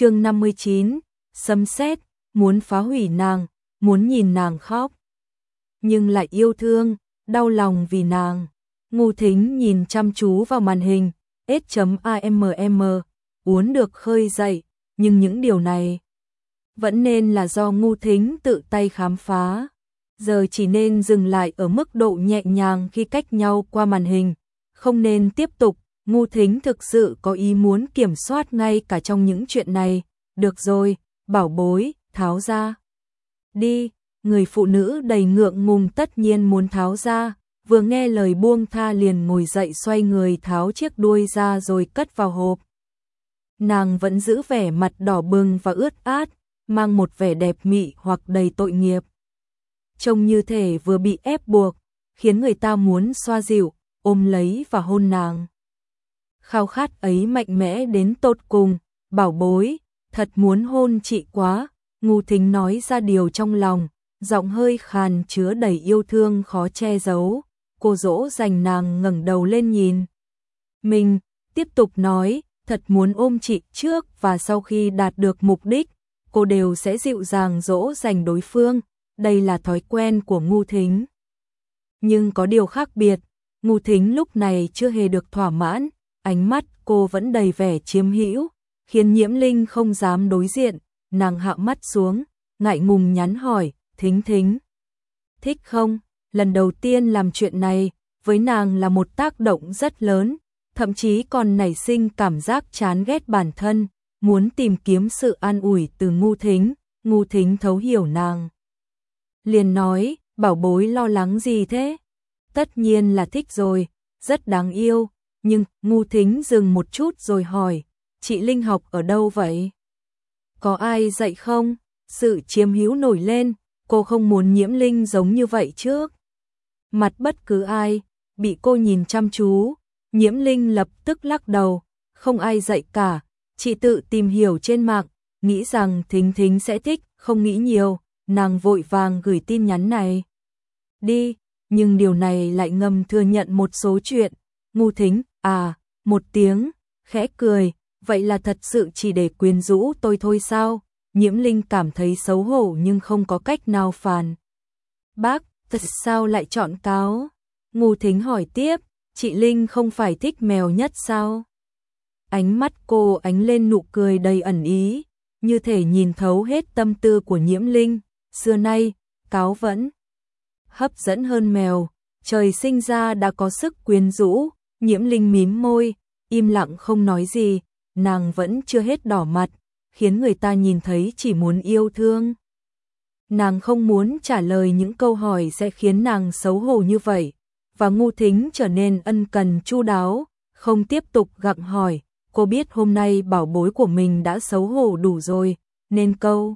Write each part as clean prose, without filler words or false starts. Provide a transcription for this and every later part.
Chương 59, sấm sét, muốn phá hủy nàng, muốn nhìn nàng khóc, nhưng lại yêu thương, đau lòng vì nàng. Ngu Thính nhìn chăm chú vào màn hình, S.AMM, uốn được khơi dậy, nhưng những điều này vẫn nên là do Ngu Thính tự tay khám phá. Giờ chỉ nên dừng lại ở mức độ nhẹ nhàng khi cách nhau qua màn hình, không nên tiếp tục. Ngu Thính thực sự có ý muốn kiểm soát ngay cả trong những chuyện này. Được rồi, bảo bối, tháo ra đi. Người phụ nữ đầy ngượng ngùng tất nhiên muốn tháo ra, vừa nghe lời buông tha liền ngồi dậy xoay người tháo chiếc đuôi ra rồi cất vào hộp. Nàng vẫn giữ vẻ mặt đỏ bừng và ướt át, mang một vẻ đẹp mị hoặc đầy tội nghiệp. Trông như thể vừa bị ép buộc, khiến người ta muốn xoa dịu, ôm lấy và hôn nàng. Khao khát ấy mạnh mẽ đến tột cùng. Bảo bối, thật muốn hôn chị quá. Ngu Thính nói ra điều trong lòng, giọng hơi khàn chứa đầy yêu thương khó che giấu. Cô dỗ dành nàng ngẩng đầu lên nhìn mình, tiếp tục nói, thật muốn ôm chị trước và sau khi đạt được mục đích, cô đều sẽ dịu dàng dỗ dành đối phương. Đây là thói quen của Ngu Thính. Nhưng có điều khác biệt, Ngu Thính lúc này chưa hề được thỏa mãn, ánh mắt cô vẫn đầy vẻ chiếm hữu, khiến Nhiễm Linh không dám đối diện. Nàng hạ mắt xuống, ngại ngùng nhắn hỏi, Thính Thính, thích không? Lần đầu tiên làm chuyện này, với nàng là một tác động rất lớn, thậm chí còn nảy sinh cảm giác chán ghét bản thân, muốn tìm kiếm sự an ủi từ Ngu Thính. Ngu Thính thấu hiểu nàng, liền nói, bảo bối lo lắng gì thế? Tất nhiên là thích rồi, rất đáng yêu. Nhưng Ngu Thính dừng một chút rồi hỏi, chị Linh học ở đâu vậy? Có ai dạy không? Sự chiếm hữu nổi lên, cô không muốn Nhiễm Linh giống như vậy trước mặt bất cứ ai. Bị cô nhìn chăm chú, Nhiễm Linh lập tức lắc đầu, không ai dạy cả, chị tự tìm hiểu trên mạng, nghĩ rằng Thính Thính sẽ thích, không nghĩ nhiều. Nàng vội vàng gửi tin nhắn này đi, nhưng điều này lại ngầm thừa nhận một số chuyện. Ngu Thính, một tiếng, khẽ cười, vậy là thật sự chỉ để quyến rũ tôi thôi sao? Nhiễm Linh cảm thấy xấu hổ nhưng không có cách nào phản bác, thật sao lại chọn cáo? Ngu Thính hỏi tiếp, chị Linh không phải thích mèo nhất sao? Ánh mắt cô ánh lên nụ cười đầy ẩn ý, như thể nhìn thấu hết tâm tư của Nhiễm Linh. Xưa nay, cáo vẫn hấp dẫn hơn mèo, trời sinh ra đã có sức quyến rũ. Nhiễm Linh mím môi, im lặng không nói gì, nàng vẫn chưa hết đỏ mặt, khiến người ta nhìn thấy chỉ muốn yêu thương. Nàng không muốn trả lời những câu hỏi sẽ khiến nàng xấu hổ như vậy, và Ngu Thính trở nên ân cần chu đáo, không tiếp tục gặng hỏi. Cô biết hôm nay bảo bối của mình đã xấu hổ đủ rồi, nên câu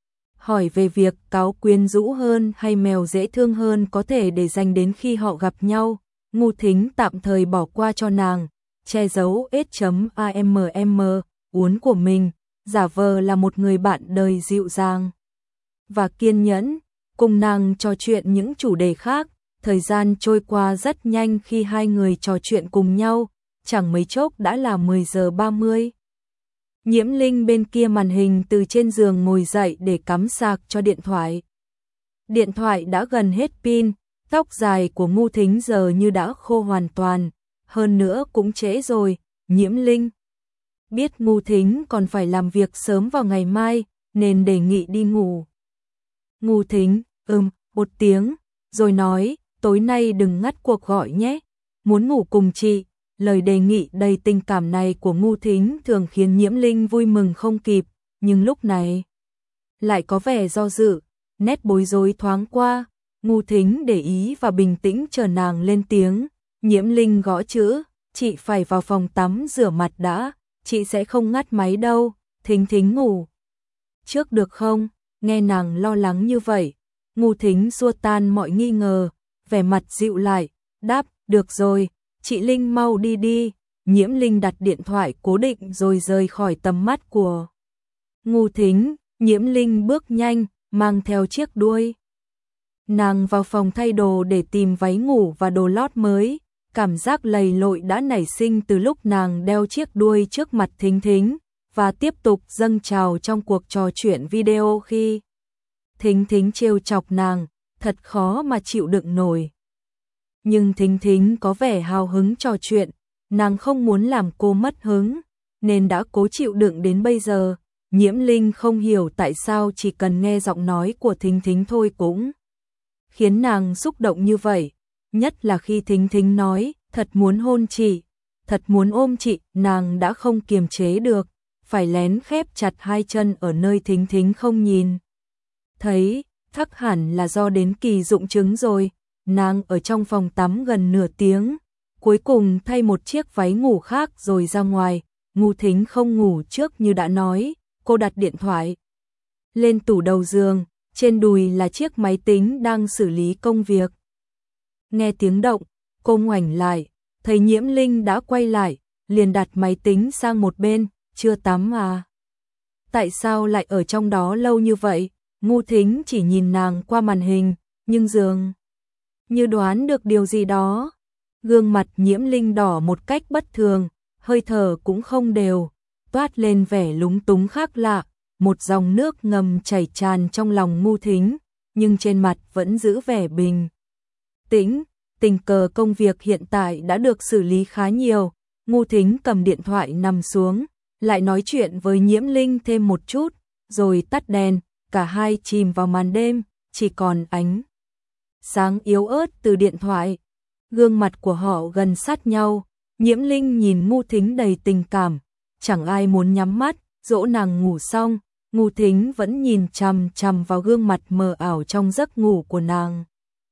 hỏi về việc cáo quyến rũ hơn hay mèo dễ thương hơn có thể để dành đến khi họ gặp nhau. Ngu Thính tạm thời bỏ qua cho nàng, che giấu S.AMM uốn của mình, giả vờ là một người bạn đời dịu dàng và kiên nhẫn, cùng nàng trò chuyện những chủ đề khác. Thời gian trôi qua rất nhanh khi hai người trò chuyện cùng nhau, chẳng mấy chốc đã là 10 giờ 30. Nhiễm Linh bên kia màn hình từ trên giường ngồi dậy để cắm sạc cho điện thoại. Điện thoại đã gần hết pin, tóc dài của Ngu Thính giờ như đã khô hoàn toàn, hơn nữa cũng trễ rồi. Nhiễm Linh biết Ngu Thính còn phải làm việc sớm vào ngày mai, nên đề nghị đi ngủ. Ngu Thính, một tiếng, rồi nói, tối nay đừng ngắt cuộc gọi nhé, muốn ngủ cùng chị. Lời đề nghị đầy tình cảm này của Ngu Thính thường khiến Nhiễm Linh vui mừng không kịp, nhưng lúc này lại có vẻ do dự, nét bối rối thoáng qua. Ngu Thính để ý và bình tĩnh chờ nàng lên tiếng. Nhiễm Linh gõ chữ, chị phải vào phòng tắm rửa mặt đã, chị sẽ không ngắt máy đâu. Thính Thính ngủ trước được không? Nghe nàng lo lắng như vậy, Ngu Thính xua tan mọi nghi ngờ, vẻ mặt dịu lại, đáp, được rồi, chị Linh mau đi đi. Nhiễm Linh đặt điện thoại cố định rồi rời khỏi tầm mắt của Ngu Thính. Nhiễm Linh bước nhanh, mang theo chiếc đuôi. Nàng vào phòng thay đồ để tìm váy ngủ và đồ lót mới. Cảm giác lầy lội đã nảy sinh từ lúc nàng đeo chiếc đuôi trước mặt Thính Thính. và tiếp tục dâng trào trong cuộc trò chuyện video khi Thính Thính trêu chọc nàng, thật khó mà chịu đựng nổi. Nhưng Thính Thính có vẻ hào hứng trò chuyện, nàng không muốn làm cô mất hứng, nên đã cố chịu đựng đến bây giờ. Nhiễm Linh không hiểu tại sao chỉ cần nghe giọng nói của Thính Thính thôi cũng khiến nàng xúc động như vậy, nhất là khi Thính Thính nói, thật muốn hôn chị, thật muốn ôm chị, nàng đã không kiềm chế được, phải lén khép chặt hai chân ở nơi Thính Thính không nhìn thấy, chắc hẳn là do đến kỳ dụng trứng rồi. Nàng ở trong phòng tắm gần nửa tiếng, cuối cùng thay một chiếc váy ngủ khác rồi ra ngoài. Ngô Thính không ngủ trước như đã nói, cô đặt điện thoại lên tủ đầu giường, trên đùi là chiếc máy tính đang xử lý công việc. Nghe tiếng động, cô ngoảnh lại, thấy Nhiễm Linh đã quay lại, liền đặt máy tính sang một bên, chưa tắm à? Tại sao lại ở trong đó lâu như vậy? Ngô Thính chỉ nhìn nàng qua màn hình, nhưng dường như đoán được điều gì đó. Gương mặt Nhiễm Linh đỏ một cách bất thường, hơi thở cũng không đều, toát lên vẻ lúng túng khác lạ, một dòng nước ngầm chảy tràn trong lòng Ngô Thính, nhưng trên mặt vẫn giữ vẻ bình tĩnh. Tình cờ công việc hiện tại đã được xử lý khá nhiều. Ngô Thính cầm điện thoại nằm xuống, lại nói chuyện với Nhiễm Linh thêm một chút, rồi tắt đèn, cả hai chìm vào màn đêm, chỉ còn ánh sáng yếu ớt từ điện thoại. Gương mặt của họ gần sát nhau, Nhiễm Linh nhìn Ngô Thính đầy tình cảm, chẳng ai muốn nhắm mắt, dỗ nàng ngủ xong, Ngô Thính vẫn nhìn chằm chằm vào gương mặt mờ ảo trong giấc ngủ của nàng.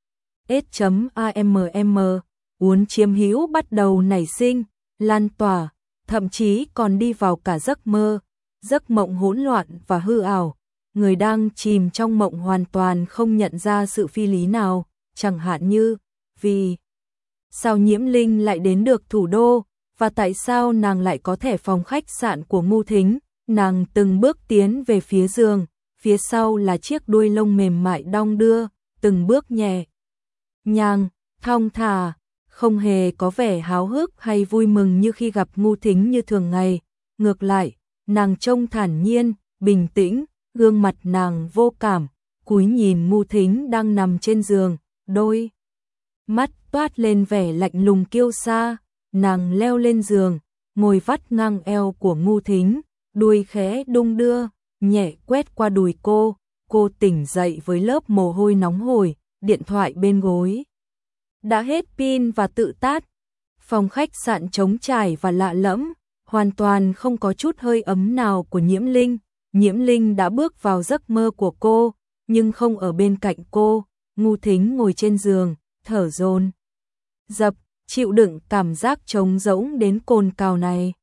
S.A.M.M. Uốn chiếm hữu bắt đầu nảy sinh, lan tỏa, thậm chí còn đi vào cả giấc mơ, giấc mộng hỗn loạn và hư ảo. Người đang chìm trong mộng hoàn toàn không nhận ra sự phi lý nào, chẳng hạn như, vì sao Nhiễm Linh lại đến được thủ đô, và tại sao nàng lại có thẻ phòng khách sạn của Ngô Thính. Nàng từng bước tiến về phía giường, phía sau là chiếc đuôi lông mềm mại đong đưa, từng bước nhẹ nhàng, thong thả, không hề có vẻ háo hức hay vui mừng như khi gặp Ngô Thính như thường ngày. Ngược lại, nàng trông thản nhiên, bình tĩnh, gương mặt nàng vô cảm, cúi nhìn Ngô Thính đang nằm trên giường, đôi mắt toát lên vẻ lạnh lùng kiêu sa. Nàng leo lên giường, ngồi vắt ngang eo của Ngô Thính, đuôi khẽ đung đưa, nhẹ quét qua đùi cô. Cô tỉnh dậy với lớp mồ hôi nóng hổi, điện thoại bên gối đã hết pin và tự tắt. Phòng khách sạn trống trải và lạ lẫm, hoàn toàn không có chút hơi ấm nào của Nhiễm Linh. Nhiễm Linh đã bước vào giấc mơ của cô, nhưng không ở bên cạnh cô. Ngô Thính ngồi trên giường, thở dồn dập, chịu đựng cảm giác trống rỗng đến cồn cào này.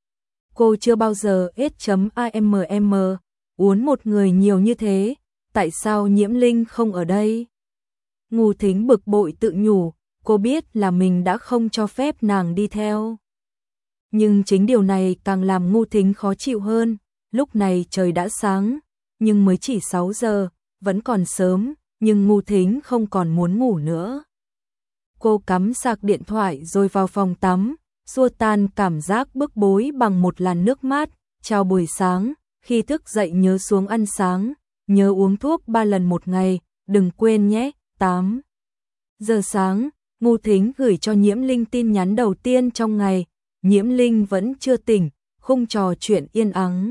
Cô chưa bao giờ S.A.M.M. uốn một người nhiều như thế, tại sao Nhiễm Linh không ở đây? Ngô Thính bực bội tự nhủ, cô biết là mình đã không cho phép nàng đi theo. Nhưng chính điều này càng làm Ngô Thính khó chịu hơn. Lúc này trời đã sáng, nhưng mới chỉ 6 giờ, vẫn còn sớm, nhưng Ngô Thính không còn muốn ngủ nữa. Cô cắm sạc điện thoại rồi vào phòng tắm, xua tan cảm giác bức bối bằng một làn nước mát. Chào buổi sáng, khi thức dậy nhớ xuống ăn sáng, nhớ uống thuốc 3 lần một ngày, đừng quên nhé. 8 giờ sáng, Ngô Thính gửi cho Nhiễm Linh tin nhắn đầu tiên trong ngày. Nhiễm Linh vẫn chưa tỉnh, khung trò chuyện yên ắng.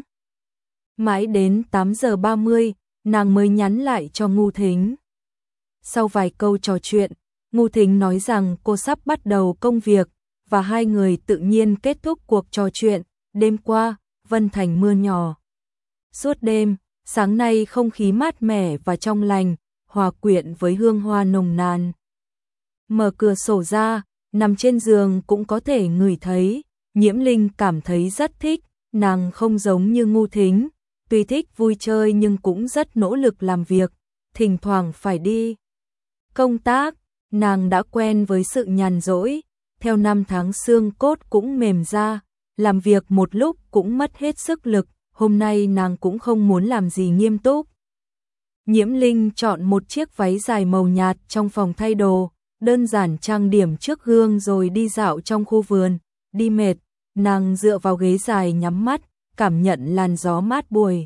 Mãi đến 8 giờ 30, nàng mới nhắn lại cho Ngô Thính. Sau vài câu trò chuyện, Ngô Thính nói rằng cô sắp bắt đầu công việc, và hai người tự nhiên kết thúc cuộc trò chuyện. Đêm qua, Vân Thành mưa nhỏ suốt đêm, sáng nay không khí mát mẻ và trong lành, hòa quyện với hương hoa nồng nàn. Mở cửa sổ ra, nằm trên giường cũng có thể ngửi thấy. Nhiễm Linh cảm thấy rất thích, nàng không giống như Ngô Thính, tuy thích vui chơi nhưng cũng rất nỗ lực làm việc, thỉnh thoảng phải đi công tác. Nàng đã quen với sự nhàn rỗi, theo năm tháng xương cốt cũng mềm ra, làm việc một lúc cũng mất hết sức lực. Hôm nay nàng cũng không muốn làm gì nghiêm túc. Nhiễm Linh chọn một chiếc váy dài màu nhạt trong phòng thay đồ, đơn giản trang điểm trước gương rồi đi dạo trong khu vườn. Đi mệt, nàng dựa vào ghế dài nhắm mắt, cảm nhận làn gió mát buổi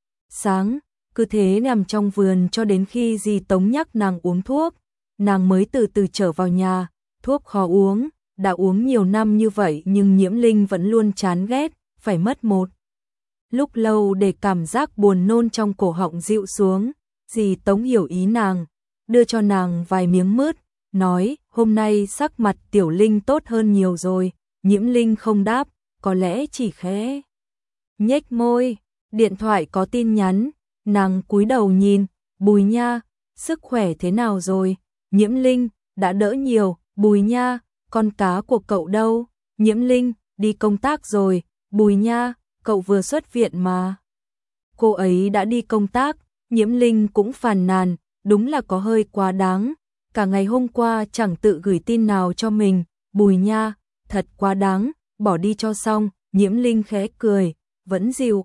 sáng, cứ thế nằm trong vườn cho đến khi dì Tống nhắc nàng uống thuốc, nàng mới từ từ trở vào nhà. Thuốc khó uống, đã uống nhiều năm như vậy nhưng Nhiễm Linh vẫn luôn chán ghét, phải mất một lúc lâu để cảm giác buồn nôn trong cổ họng dịu xuống. Dì Tống hiểu ý nàng, đưa cho nàng vài miếng mứt, nói hôm nay sắc mặt Tiểu Linh tốt hơn nhiều rồi. Nhiễm Linh không đáp, có lẽ chỉ khẽ nhếch môi. Điện thoại có tin nhắn, nàng cúi đầu nhìn, Bùi Nha, sức khỏe thế nào rồi? Nhiễm Linh, đã đỡ nhiều. Bùi Nha, con cá của cậu đâu? Nhiễm Linh, đi công tác rồi. Bùi Nha, cậu vừa xuất viện mà. Cô ấy đã đi công tác. Nhiễm Linh cũng phàn nàn, đúng là có hơi quá đáng. Cả ngày hôm qua chẳng tự gửi tin nào cho mình. Bùi Nha, thật quá đáng, bỏ đi cho xong. Nhiễm Linh khẽ cười, vẫn dịu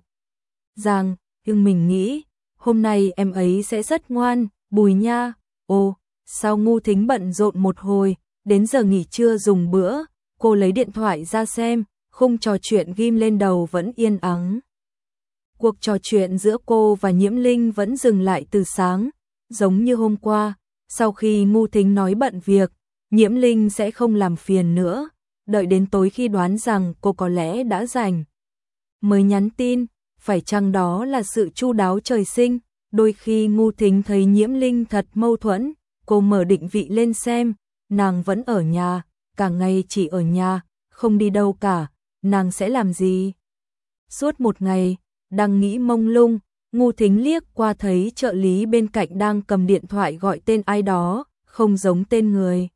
dàng, nhưng mình nghĩ hôm nay em ấy sẽ rất ngoan. Bùi Nha, ồ, sao Ngu Thính bận rộn một hồi, đến giờ nghỉ trưa dùng bữa. Cô lấy điện thoại ra xem, khung trò chuyện ghim lên đầu vẫn yên ắng. Cuộc trò chuyện giữa cô và Nhiễm Linh vẫn dừng lại từ sáng, giống như hôm qua. Sau khi Ngu Thính nói bận việc, Nhiễm Linh sẽ không làm phiền nữa, đợi đến tối khi đoán rằng cô có lẽ đã rảnh mới nhắn tin. Phải chăng đó là sự chu đáo trời sinh? Đôi khi Ngu Thính thấy Nhiễm Linh thật mâu thuẫn, cô mở định vị lên xem, nàng vẫn ở nhà, cả ngày chỉ ở nhà, không đi đâu cả, nàng sẽ làm gì? Suốt một ngày, đang nghĩ mông lung, Ngu Thính liếc qua thấy trợ lý bên cạnh đang cầm điện thoại gọi tên ai đó, không giống tên người.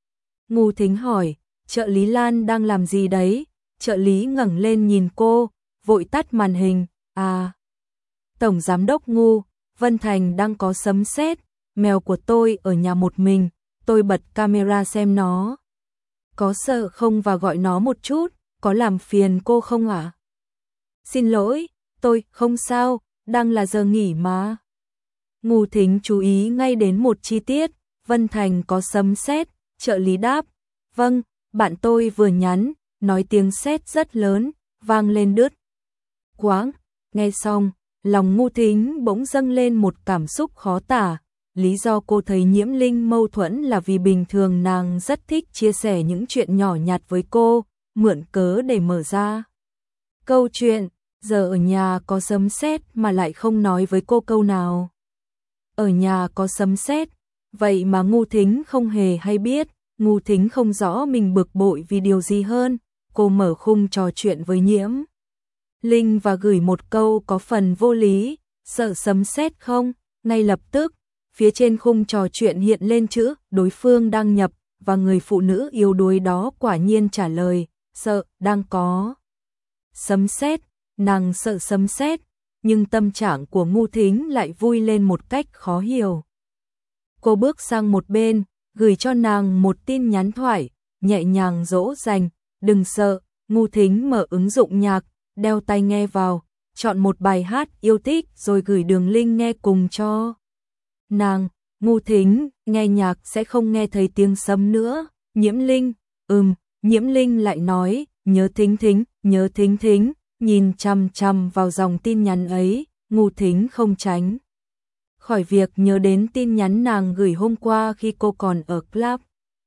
Ngu Thính hỏi, trợ lý Lan đang làm gì đấy? Trợ lý ngẩng lên nhìn cô, vội tắt màn hình. À, Tổng Giám đốc Ngu, Vân Thành đang có sấm sét, mèo của tôi ở nhà một mình, tôi bật camera xem nó. Có sợ không và gọi nó một chút, có làm phiền cô không ạ? Xin lỗi, tôi không sao, đang là giờ nghỉ mà. Ngu Thính chú ý ngay đến một chi tiết, Vân Thành có sấm sét, trợ lý đáp, vâng, bạn tôi vừa nhắn, nói tiếng sét rất lớn, vang lên đứt quãng. Nghe xong, lòng Ngu Thính bỗng dâng lên một cảm xúc khó tả. Lý do cô thấy Nhiễm Linh mâu thuẫn là vì bình thường nàng rất thích chia sẻ những chuyện nhỏ nhặt với cô, mượn cớ để mở ra câu chuyện. Giờ ở nhà có sấm sét mà lại không nói với cô câu nào. Ở nhà có sấm sét, vậy mà Ngu Thính không hề hay biết. Ngu Thính không rõ mình bực bội vì điều gì hơn. Cô mở khung trò chuyện với Nhiễm Linh và gửi một câu có phần vô lý, sợ sấm sét không? Ngay lập tức, phía trên khung trò chuyện hiện lên chữ đối phương đăng nhập, và người phụ nữ yếu đuối đó quả nhiên trả lời, sợ, đang có sấm sét. Nàng sợ sấm sét, nhưng tâm trạng của Ngu Thính lại vui lên một cách khó hiểu. Cô bước sang một bên, gửi cho nàng một tin nhắn thoại, nhẹ nhàng dỗ dành, đừng sợ. Ngu Thính mở ứng dụng nhạc, đeo tai nghe vào, chọn một bài hát yêu thích rồi gửi đường link nghe cùng cho nàng. Ngu Thính nghe nhạc sẽ không nghe thấy tiếng sấm nữa. Nhiễm Linh, Nhiễm Linh lại nói, nhớ Thính Thính, nhớ Thính Thính. Nhìn chằm chằm vào dòng tin nhắn ấy, Ngu Thính không tránh khỏi việc nhớ đến tin nhắn nàng gửi hôm qua khi cô còn ở club.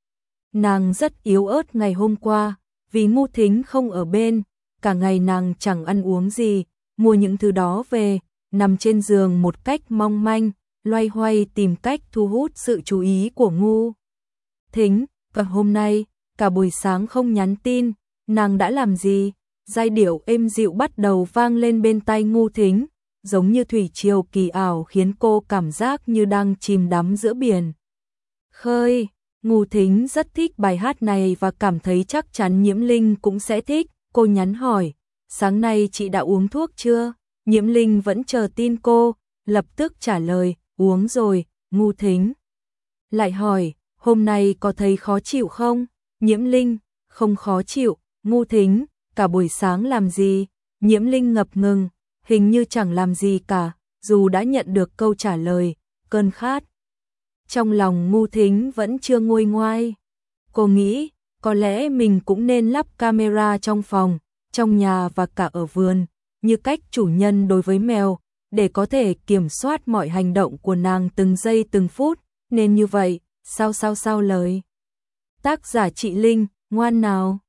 Nàng rất yếu ớt ngày hôm qua, vì Ngu Thính không ở bên, cả ngày nàng chẳng ăn uống gì, mua những thứ đó về, nằm trên giường một cách mong manh, loay hoay tìm cách thu hút sự chú ý của Ngu Thính. Và hôm nay, cả buổi sáng không nhắn tin, nàng đã làm gì? Giai điệu êm dịu bắt đầu vang lên bên tai Ngu Thính, giống như thủy triều kỳ ảo khiến cô cảm giác như đang chìm đắm giữa biển khơi. Ngu Thính rất thích bài hát này và cảm thấy chắc chắn Nhiễm Linh cũng sẽ thích. Cô nhắn hỏi, sáng nay chị đã uống thuốc chưa? Nhiễm Linh vẫn chờ tin cô, lập tức trả lời, uống rồi. Ngu Thính lại hỏi, hôm nay có thấy khó chịu không? Nhiễm Linh, không khó chịu. Ngu Thính, cả buổi sáng làm gì? Nhiễm Linh ngập ngừng, hình như chẳng làm gì cả, dù đã nhận được câu trả lời, cơn khát trong lòng Ngu Thính vẫn chưa nguôi ngoai. Cô nghĩ, có lẽ mình cũng nên lắp camera trong phòng, trong nhà và cả ở vườn, như cách chủ nhân đối với mèo, để có thể kiểm soát mọi hành động của nàng từng giây từng phút, nên như vậy, sao lời. Tác giả Chị Linh, ngoan nào.